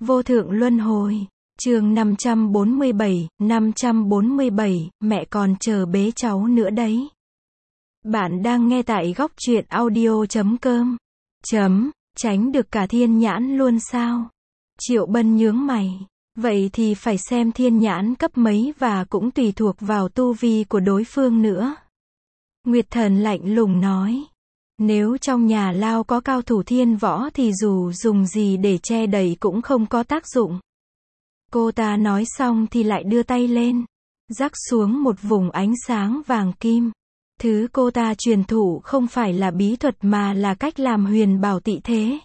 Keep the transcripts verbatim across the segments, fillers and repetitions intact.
Vô thượng luân hồi. Chương năm trăm bốn mươi bảy, năm trăm bốn mươi bảy, mẹ còn chờ bế cháu nữa đấy. Bạn đang nghe tại góc truyện audio chấm com. Chấm, tránh được cả thiên nhãn luôn sao? Triệu Bân nhướng mày. Vậy thì phải xem thiên nhãn cấp mấy và cũng tùy thuộc vào tu vi của đối phương nữa. Nguyệt Thần lạnh lùng nói. Nếu trong nhà Lao có cao thủ thiên võ thì dù dùng gì để che đậy cũng không có tác dụng. Cô ta nói xong thì lại đưa tay lên, rắc xuống một vùng ánh sáng vàng kim. Thứ cô ta truyền thụ không phải là bí thuật mà là cách làm huyền bảo tị thế.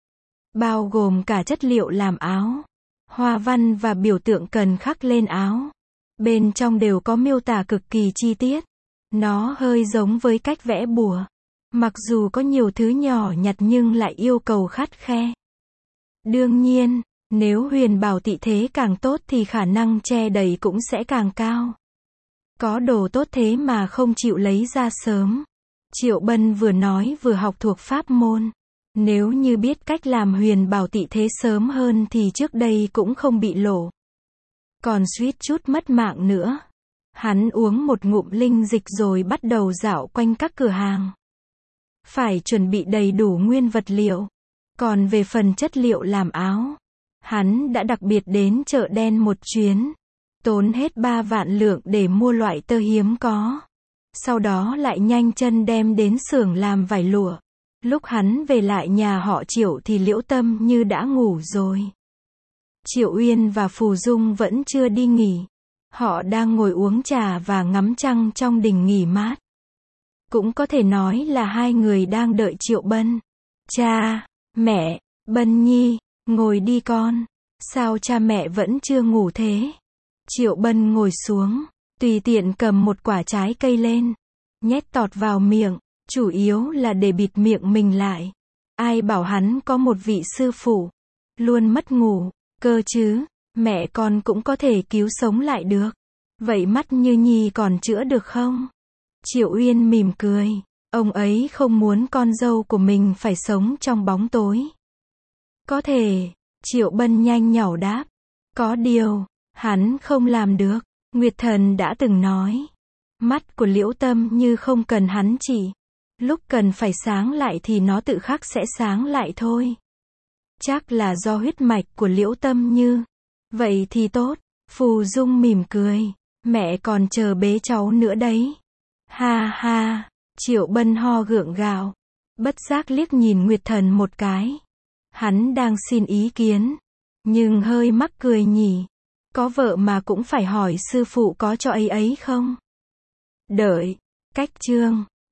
Bao gồm cả chất liệu làm áo, hoa văn và biểu tượng cần khắc lên áo. Bên trong đều có miêu tả cực kỳ chi tiết. Nó hơi giống với cách vẽ bùa. Mặc dù có nhiều thứ nhỏ nhặt nhưng lại yêu cầu khắt khe. Đương nhiên, nếu huyền bảo tị thế càng tốt thì khả năng che đậy cũng sẽ càng cao. Có đồ tốt thế mà không chịu lấy ra sớm. Triệu Bân vừa nói vừa học thuộc pháp môn. Nếu như biết cách làm huyền bảo tị thế sớm hơn thì trước đây cũng không bị lộ. Còn suýt chút mất mạng nữa. Hắn uống một ngụm linh dịch rồi bắt đầu dạo quanh các cửa hàng. Phải chuẩn bị đầy đủ nguyên vật liệu. Còn về phần chất liệu làm áo, hắn đã đặc biệt đến chợ đen một chuyến. Tốn hết ba vạn lượng để mua loại tơ hiếm có. Sau đó lại nhanh chân đem đến xưởng làm vải lụa. Lúc hắn về lại nhà họ Triệu thì Liễu Tâm Như đã ngủ rồi. Triệu Uyên và Phù Dung vẫn chưa đi nghỉ. Họ đang ngồi uống trà và ngắm trăng trong đình nghỉ mát. Cũng có thể nói là hai người đang đợi Triệu Bân. Cha, mẹ, Bân Nhi, ngồi đi con. Sao cha mẹ vẫn chưa ngủ thế? Triệu Bân ngồi xuống, tùy tiện cầm một quả trái cây lên, nhét tọt vào miệng, chủ yếu là để bịt miệng mình lại. Ai bảo hắn có một vị sư phụ, luôn mất ngủ, cơ chứ, mẹ con cũng có thể cứu sống lại được. Vậy mắt Như Nhi còn chữa được không? Triệu Uyên mỉm cười, ông ấy không muốn con dâu của mình phải sống trong bóng tối. Có thể, Triệu Bân nhanh nhảu đáp, có điều, hắn không làm được. Nguyệt Thần đã từng nói, mắt của Liễu Tâm Như không cần hắn chỉ. Lúc cần phải sáng lại thì nó tự khắc sẽ sáng lại thôi. Chắc là do huyết mạch của Liễu Tâm Như. Vậy thì tốt. Phù Dung mỉm cười, mẹ còn chờ bế cháu nữa đấy. Ha ha, Triệu Bân ho gượng gạo, bất giác liếc nhìn Nguyệt Thần một cái. Hắn đang xin ý kiến, nhưng hơi mắc cười nhỉ. Có vợ mà cũng phải hỏi sư phụ có cho ấy ấy không? Đợi, cách chương.